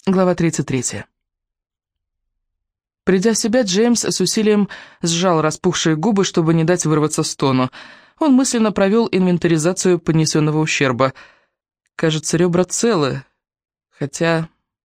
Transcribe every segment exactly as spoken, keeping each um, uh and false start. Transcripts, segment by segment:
Глава тридцать третья. Придя в себя, Джеймс с усилием сжал распухшие губы, чтобы не дать вырваться стону. Он мысленно провел инвентаризацию понесенного ущерба. Кажется, ребра целы, хотя...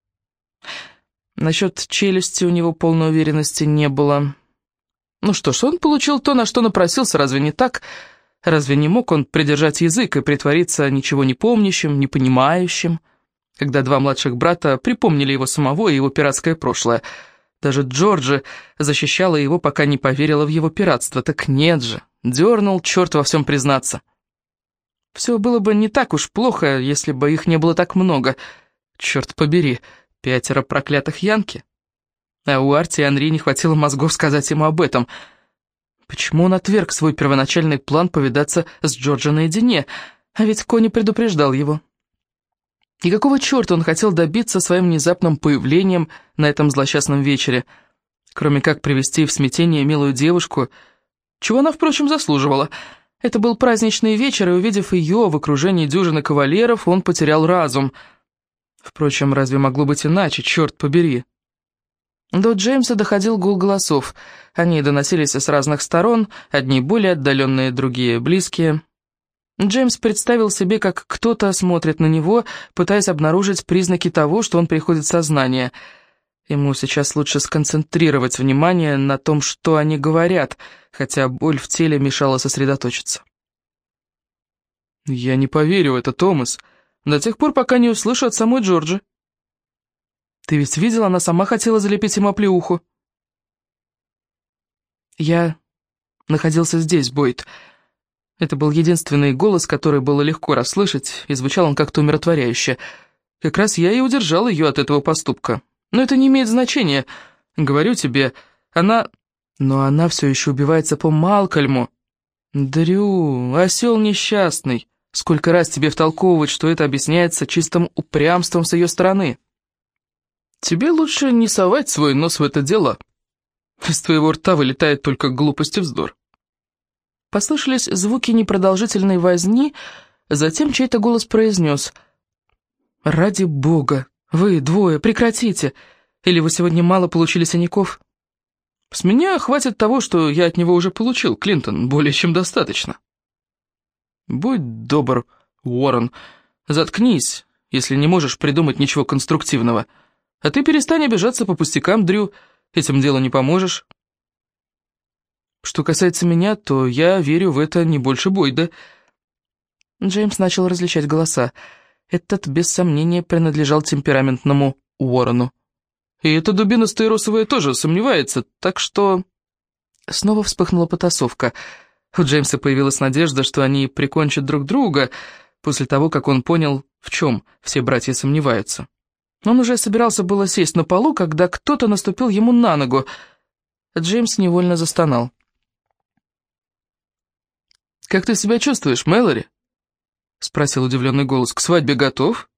Насчет челюсти у него полной уверенности не было. Ну что ж, он получил то, на что напросился, разве не так? Разве не мог он придержать язык и притвориться ничего не помнящим, не понимающим? Когда два младших брата припомнили его самого и его пиратское прошлое. Даже Джорджи защищала его, пока не поверила в его пиратство. Так нет же, дернул черт во всем признаться. Все было бы не так уж плохо, если бы их не было так много. Черт побери, пятеро проклятых янки. А у Арти и Анри не хватило мозгов сказать ему об этом. Почему он отверг свой первоначальный план повидаться с Джорджи наедине? А ведь Кони предупреждал его. И какого черта он хотел добиться своим внезапным появлением на этом злосчастном вечере, кроме как привести в смятение милую девушку, чего она, впрочем, заслуживала. Это был праздничный вечер, и, увидев ее в окружении дюжины кавалеров, он потерял разум. Впрочем, разве могло быть иначе, черт побери? До Джеймса доходил гул голосов. Они доносились с разных сторон, одни более отдаленные, другие близкие. Джеймс представил себе, как кто-то смотрит на него, пытаясь обнаружить признаки того, что он приходит в сознание. Ему сейчас лучше сконцентрировать внимание на том, что они говорят, хотя боль в теле мешала сосредоточиться. «Я не поверю в это, Томас, до тех пор, пока не услышу от самой Джорджи. Ты ведь видел, она сама хотела залепить ему оплеуху». «Я находился здесь, Бойд». Это был единственный голос, который было легко расслышать, и звучал он как-то умиротворяюще. Как раз я и удержал ее от этого поступка. Но это не имеет значения. Говорю тебе, она... Но она все еще убивается по Малкольму. Дрю, осел несчастный. Сколько раз тебе втолковывать, что это объясняется чистым упрямством с ее стороны. Тебе лучше не совать свой нос в это дело. Из твоего рта вылетает только глупость и вздор. Послышались звуки непродолжительной возни, затем чей-то голос произнес: «Ради бога, вы двое, прекратите! Или вы сегодня мало получили синяков?» «С меня хватит того, что я от него уже получил, Клинтон, более чем достаточно». «Будь добр, Уоррен, заткнись, если не можешь придумать ничего конструктивного. А ты перестань обижаться по пустякам, Дрю, этим делу не поможешь». «Что касается меня, то я верю в это не больше Бойда». Джеймс начал различать голоса. Этот, без сомнения, принадлежал темпераментному Уоррену. И эта дубина стаиросовая тоже сомневается, так что... Снова вспыхнула потасовка. У Джеймса появилась надежда, что они прикончат друг друга, после того, как он понял, в чем все братья сомневаются. Он уже собирался было сесть на полу, когда кто-то наступил ему на ногу. Джеймс невольно застонал. «Как ты себя чувствуешь, Мэлори?» — спросил удивленный голос. «К свадьбе готов?»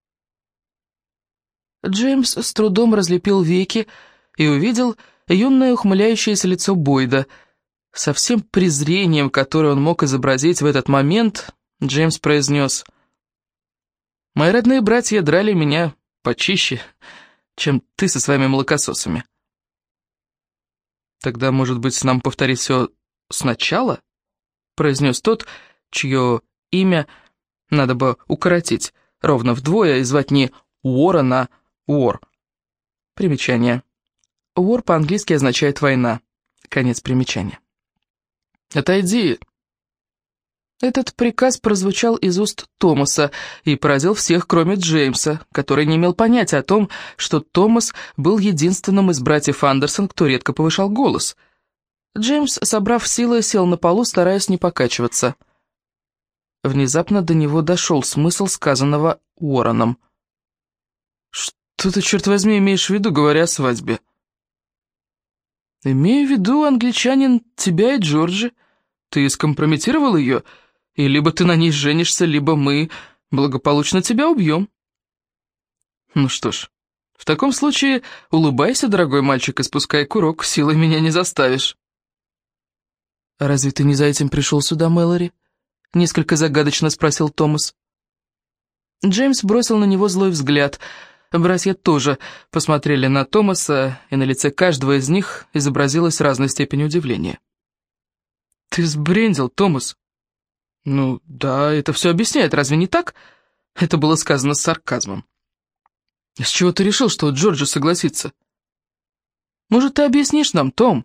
Джеймс с трудом разлепил веки и увидел юное ухмыляющееся лицо Бойда. Со всем презрением, которое он мог изобразить в этот момент, Джеймс произнес: «Мои родные братья драли меня почище, чем ты со своими молокососами». «Тогда, может быть, нам повторить все сначала?» — произнес тот, чье имя надо бы укоротить ровно вдвое и звать не Уоррен, а Уор. Примечание. Уор по-английски означает «война». Конец примечания. «Отойди». Этот приказ прозвучал из уст Томаса и поразил всех, кроме Джеймса, который не имел понятия о том, что Томас был единственным из братьев Андерсон, кто редко повышал голос. Джеймс, собрав силы, сел на полу, стараясь не покачиваться. Внезапно до него дошел смысл сказанного Уорреном. «Что ты, черт возьми, имеешь в виду, говоря о свадьбе?» «Имею в виду, англичанин, тебя и Джорджи. Ты скомпрометировал ее, и либо ты на ней женишься, либо мы благополучно тебя убьем». «Ну что ж, в таком случае улыбайся, дорогой мальчик, и спускай курок, силой меня не заставишь». «Разве ты не за этим пришел сюда, Мэлори?» — несколько загадочно спросил Томас. Джеймс бросил на него злой взгляд. Братья тоже посмотрели на Томаса, и на лице каждого из них изобразилась разная степень удивления. «Ты сбрендил, Томас?» «Ну, да, это все объясняет, разве не так?» Это было сказано с сарказмом. «С чего ты решил, что Джорджи согласится?» «Может, ты объяснишь нам, Том?»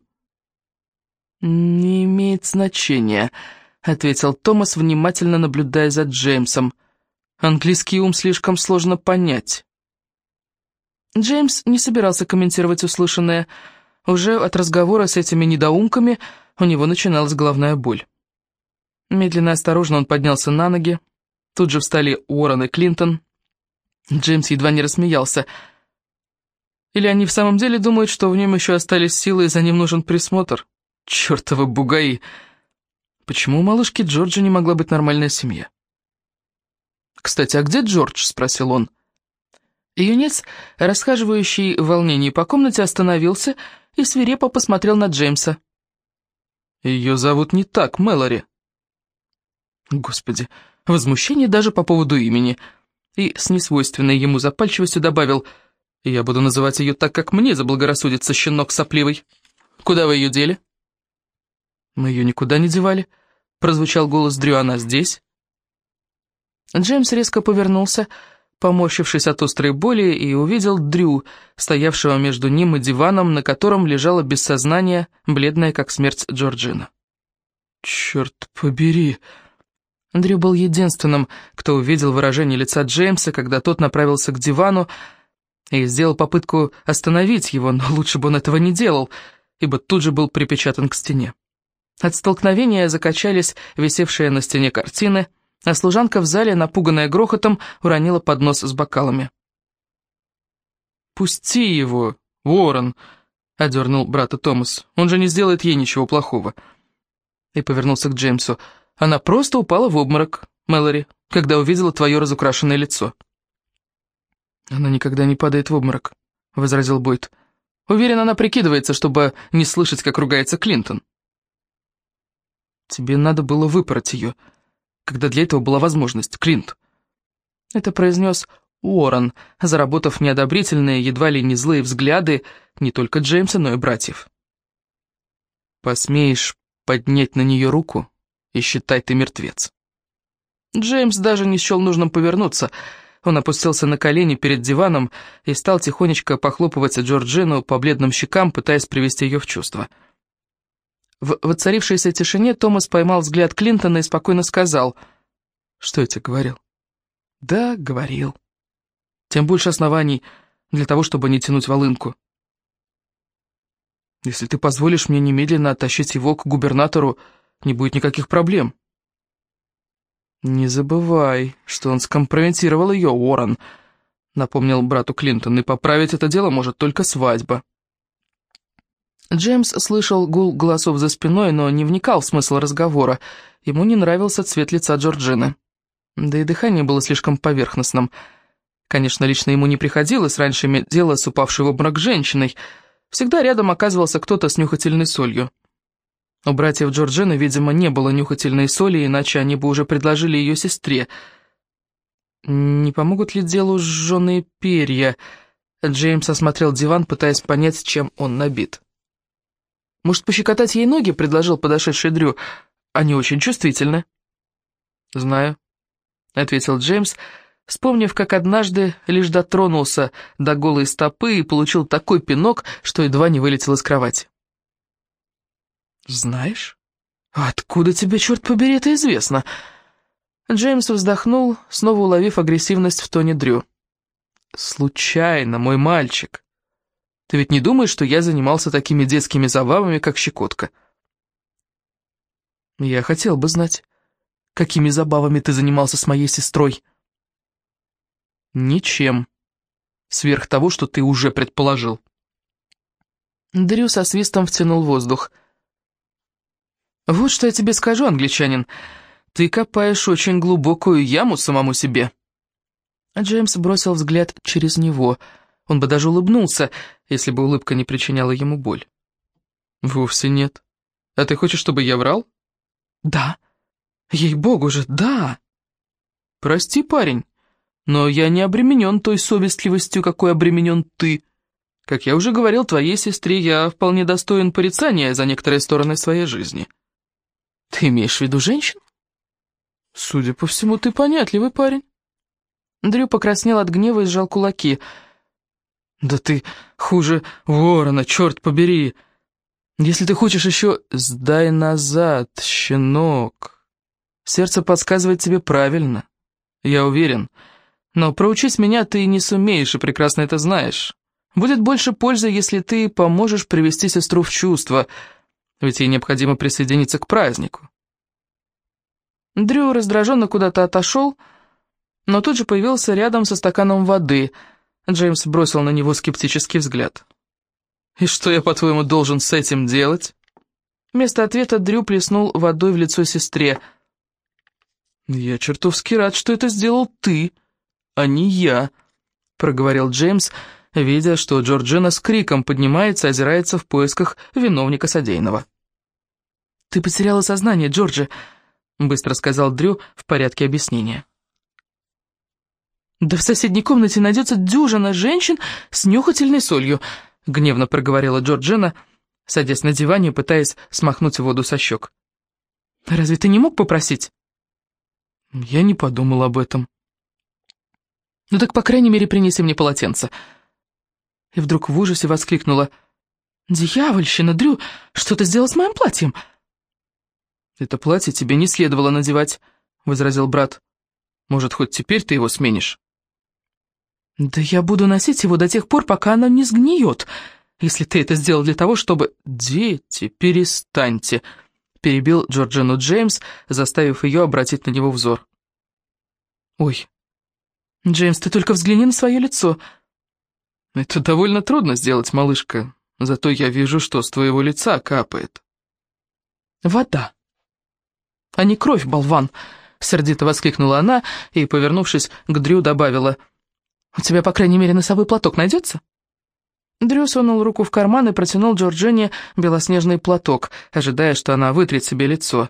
«Не имеет значения», — ответил Томас, внимательно наблюдая за Джеймсом. «Английский ум слишком сложно понять». Джеймс не собирался комментировать услышанное. Уже от разговора с этими недоумками у него начиналась головная боль. Медленно и осторожно он поднялся на ноги. Тут же встали Уоррен и Клинтон. Джеймс едва не рассмеялся. Или они в самом деле думают, что в нем еще остались силы, и за ним нужен присмотр? Чёртовы бугаи! Почему у малышки Джорджи не могла быть нормальная семья? «Кстати, а где Джордж?» — спросил он. Юнец, расхаживающий в волнении по комнате, остановился и свирепо посмотрел на Джеймса. «Ее зовут не так, Мэлори». Господи, возмущение даже по поводу имени. И с несвойственной ему запальчивостью добавил: «Я буду называть ее так, как мне заблагорассудится, щенок сопливый. Куда вы ее дели?» «Мы ее никуда не девали», — прозвучал голос Дрю, — «она здесь». Джеймс резко повернулся, поморщившись от острой боли, и увидел Дрю, стоявшего между ним и диваном, на котором лежала без сознания, бледная как смерть Джорджина. «Черт побери!» Дрю был единственным, кто увидел выражение лица Джеймса, когда тот направился к дивану, и сделал попытку остановить его, но лучше бы он этого не делал, ибо тут же был припечатан к стене. От столкновения закачались висевшие на стене картины, а служанка в зале, напуганная грохотом, уронила поднос с бокалами. «Пусти его, Уоррен!» — одернул брата Томас. «Он же не сделает ей ничего плохого». И повернулся к Джеймсу. «Она просто упала в обморок, Мэлори, когда увидела твое разукрашенное лицо». «Она никогда не падает в обморок», — возразил Бойд. «Уверен, она прикидывается, чтобы не слышать, как ругается Клинтон». «Тебе надо было выпороть ее, когда для этого была возможность, Клинт». Это произнес Уоррен, заработав неодобрительные, едва ли не злые взгляды не только Джеймса, но и братьев. «Посмеешь поднять на нее руку, и считай, ты мертвец». Джеймс даже не счел нужным повернуться. Он опустился на колени перед диваном и стал тихонечко похлопывать Джорджину по бледным щекам, пытаясь привести ее в чувство. В воцарившейся тишине Томас поймал взгляд Клинтона и спокойно сказал: «Что я тебе говорил?» «Да, говорил. Тем больше оснований для того, чтобы не тянуть волынку. Если ты позволишь мне немедленно оттащить его к губернатору, не будет никаких проблем». «Не забывай, что он скомпрометировал ее, Уоррен», — напомнил брату Клинтон, — «и поправить это дело может только свадьба». Джеймс слышал гул голосов за спиной, но не вникал в смысл разговора. Ему не нравился цвет лица Джорджины. Да и дыхание было слишком поверхностным. Конечно, лично ему не приходилось раньше иметь дело с упавшей в обморок женщиной. Всегда рядом оказывался кто-то с нюхательной солью. У братьев Джорджины, видимо, не было нюхательной соли, иначе они бы уже предложили ее сестре. Не помогут ли делу сжженные перья? Джеймс осмотрел диван, пытаясь понять, чем он набит. «Может, пощекотать ей ноги?» — предложил подошедший Дрю. «Они очень чувствительны». «Знаю», — ответил Джеймс, вспомнив, как однажды лишь дотронулся до голой стопы и получил такой пинок, что едва не вылетел из кровати. «Знаешь? Откуда тебе, черт побери, это известно?» Джеймс вздохнул, снова уловив агрессивность в тоне Дрю. «Случайно, мой мальчик. Ты ведь не думаешь, что я занимался такими детскими забавами, как щекотка?» «Я хотел бы знать, какими забавами ты занимался с моей сестрой?» «Ничем, сверх того, что ты уже предположил». Дрю со свистом втянул воздух. «Вот что я тебе скажу, англичанин, ты копаешь очень глубокую яму самому себе». Джеймс бросил взгляд через него. Он бы даже улыбнулся, если бы улыбка не причиняла ему боль. «Вовсе нет. А ты хочешь, чтобы я врал?» «Да. Ей-богу же, да!» «Прости, парень, Но я не обременен той совестливостью, какой обременен ты. Как я уже говорил твоей сестре, я вполне достоин порицания за некоторые стороны своей жизни. Ты имеешь в виду женщин? Судя по всему, ты понятливый парень. Дрю покраснел от гнева и сжал кулаки. Да ты хуже ворона, черт побери. Если ты хочешь еще... Сдай назад, щенок. Сердце подсказывает тебе правильно. Я уверен. Но проучить меня ты не сумеешь, и прекрасно это знаешь. Будет больше пользы, если ты поможешь привести сестру в чувство, ведь ей необходимо присоединиться к празднику. Дрю раздраженно куда-то отошел, но тут же появился рядом со стаканом воды. Джеймс бросил на него скептический взгляд. «И что я, по-твоему, должен с этим делать?» Вместо ответа Дрю плеснул водой в лицо сестре. «Я чертовски рад, что это сделал ты, а не я», — проговорил Джеймс, видя, что Джорджина с криком поднимается и озирается в поисках виновника содеянного. «Ты потеряла сознание, Джорджи», — быстро сказал Дрю в порядке объяснения. «Да в соседней комнате найдется дюжина женщин с нюхательной солью», — гневно проговорила Джорджина, садясь на диване и пытаясь смахнуть воду со щек. «Разве ты не мог попросить?» «Я не подумал об этом». «Ну так, по крайней мере, принеси мне полотенце». И вдруг в ужасе воскликнула. «Дьявольщина, Дрю, что ты сделал с моим платьем?» «Это платье тебе не следовало надевать», — возразил брат. «Может, хоть теперь ты его сменишь?» «Да я буду носить его до тех пор, пока оно не сгниет, если ты это сделал для того, чтобы...» «Дети, перестаньте», — перебил Джорджину Джеймс, заставив ее обратить на него взор. «Ой, Джеймс, ты только взгляни на свое лицо». «Это довольно трудно сделать, малышка, зато я вижу, что с твоего лица капает». «Вода, а не кровь, болван!» — сердито воскликнула она и, повернувшись к Дрю, добавила: «У тебя, по крайней мере, носовой платок найдется?» Дрю сунул руку в карман и протянул Джорджине белоснежный платок, ожидая, что она вытрет себе лицо.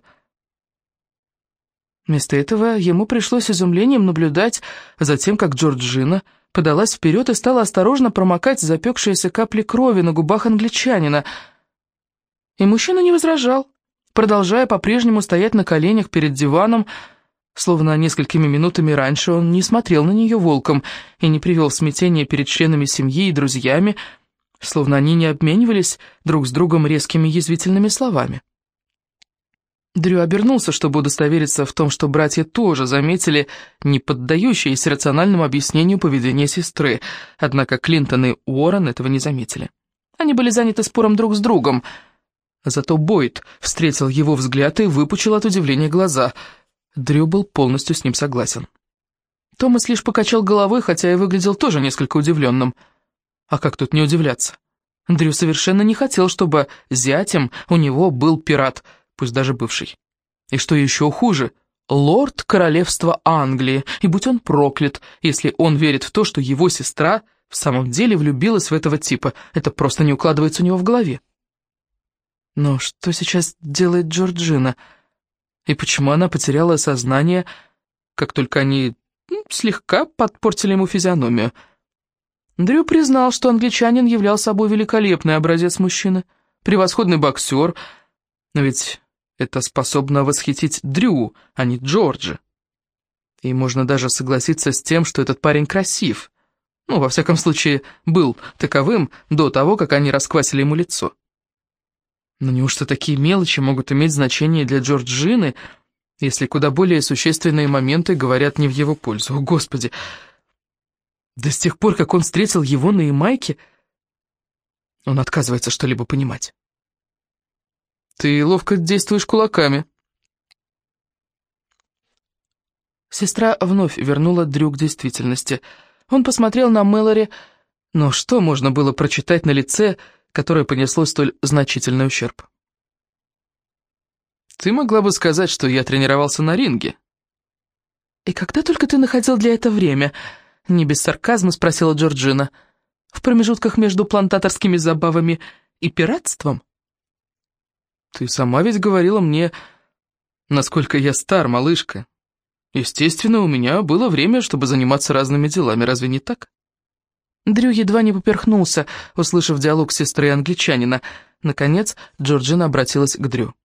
Вместо этого ему пришлось изумлением наблюдать за тем, как Джорджина подалась вперед и стала осторожно промокать запекшиеся капли крови на губах англичанина. И мужчина не возражал, продолжая по-прежнему стоять на коленях перед диваном, словно несколькими минутами раньше он не смотрел на нее волком и не привел в смятение перед членами семьи и друзьями, словно они не обменивались друг с другом резкими язвительными словами. Дрю обернулся, чтобы удостовериться в том, что братья тоже заметили не поддающееся рациональному объяснению поведения сестры, однако Клинтон и Уоррен этого не заметили. Они были заняты спором друг с другом, зато Бойд встретил его взгляд и выпучил от удивления глаза. Дрю был полностью с ним согласен. Томас лишь покачал головой, хотя и выглядел тоже несколько удивленным. А как тут не удивляться? Дрю совершенно не хотел, чтобы зятем у него был пират, пусть даже бывший. И что еще хуже, лорд королевства Англии, и будь он проклят, если он верит в то, что его сестра в самом деле влюбилась в этого типа. Это просто не укладывается у него в голове. Но что сейчас делает Джорджина? И почему она потеряла сознание, как только они ну, слегка подпортили ему физиономию? Дрю признал, что англичанин являл собой великолепный образец мужчины, превосходный боксер, но ведь это способно восхитить Дрю, а не Джорджа. И можно даже согласиться с тем, что этот парень красив. Ну, во всяком случае, был таковым до того, как они расквасили ему лицо. Но неужто такие мелочи могут иметь значение для Джорджины, если куда более существенные моменты говорят не в его пользу? О, Господи! Да с тех пор, как он встретил его на Ямайке, он отказывается что-либо понимать. Ты ловко действуешь кулаками. Сестра вновь вернула Дрю к действительности. Он посмотрел на Мэлори, но что можно было прочитать на лице, которое понесло столь значительный ущерб? Ты могла бы сказать, что я тренировался на ринге. И когда только ты находил для этого время? Не без сарказма спросила Джорджина. В промежутках между плантаторскими забавами и пиратством? Ты сама ведь говорила мне, насколько я стар, малышка. Естественно, у меня было время, чтобы заниматься разными делами, разве не так? Дрю едва не поперхнулся, услышав диалог сестры англичанина. Наконец, Джорджина обратилась к Дрю.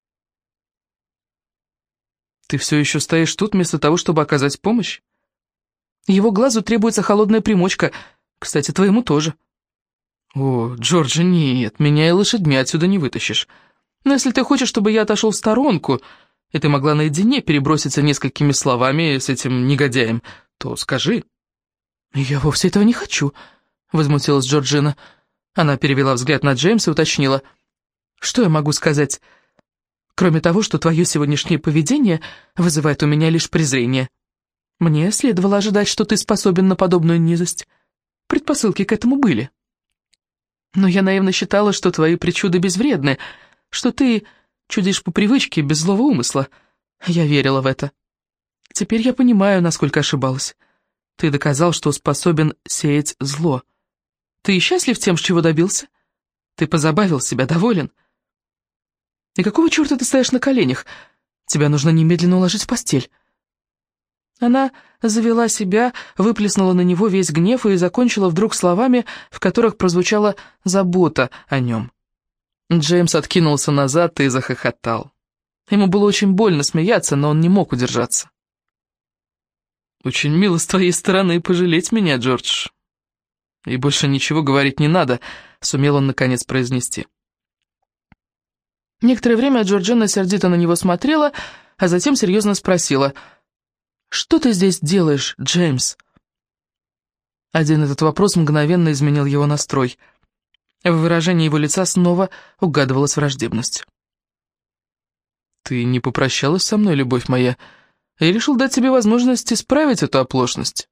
«Ты все еще стоишь тут, вместо того, чтобы оказать помощь? Его глазу требуется холодная примочка, кстати, твоему тоже». «О, Джорджи, нет, меня и лошадьми отсюда не вытащишь. Но если ты хочешь, чтобы я отошел в сторонку, и ты могла наедине переброситься несколькими словами с этим негодяем, то скажи». «Я вовсе этого не хочу», — возмутилась Джорджина. Она перевела взгляд на Джеймса и уточнила. «Что я могу сказать, кроме того, что твое сегодняшнее поведение вызывает у меня лишь презрение? Мне следовало ожидать, что ты способен на подобную низость. Предпосылки к этому были. Но я наивно считала, что твои причуды безвредны, что ты чудишь по привычке, без злого умысла. Я верила в это. Теперь я понимаю, насколько ошибалась. Ты доказал, что способен сеять зло. Ты счастлив тем, чего добился? Ты позабавил себя, доволен? И какого черта ты стоишь на коленях? Тебя нужно немедленно уложить в постель». Она завела себя, выплеснула на него весь гнев и закончила вдруг словами, в которых прозвучала забота о нем. Джеймс откинулся назад и захохотал. Ему было очень больно смеяться, но он не мог удержаться. «Очень мило с твоей стороны пожалеть меня, Джордж. И больше ничего говорить не надо», — сумел он наконец произнести. Некоторое время Джорджина сердито на него смотрела, а затем серьезно спросила: «Что ты здесь делаешь, Джеймс?» Один этот вопрос мгновенно изменил его настрой. В выражении его лица снова угадывалась враждебность. «Ты не попрощалась со мной, любовь моя? Я решил дать тебе возможность исправить эту оплошность».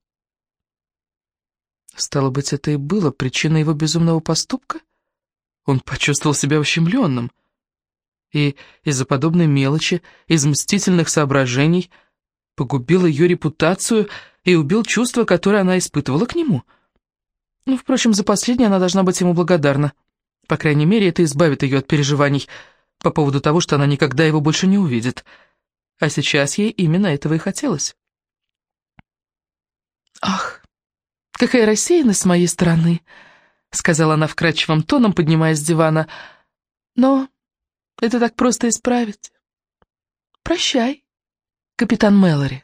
Стало быть, это и было причиной его безумного поступка? Он почувствовал себя ущемленным. И из-за подобной мелочи, из мстительных соображений, погубил ее репутацию и убил чувства, которые она испытывала к нему. Ну, впрочем, за последнее она должна быть ему благодарна. По крайней мере, это избавит ее от переживаний по поводу того, что она никогда его больше не увидит. А сейчас ей именно этого и хотелось. «Ах, какая рассеянность с моей стороны», — сказала она вкрадчивым тоном, поднимаясь с дивана. «Но это так просто исправить. Прощай, капитан Мэлори».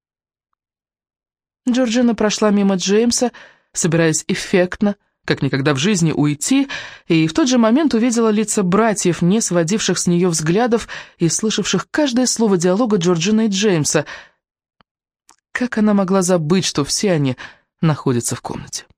Джорджина прошла мимо Джеймса, собираясь эффектно, как никогда в жизни, уйти, и в тот же момент увидела лица братьев, не сводивших с нее взглядов и слышавших каждое слово диалога Джорджины и Джеймса. Как она могла забыть, что все они находятся в комнате?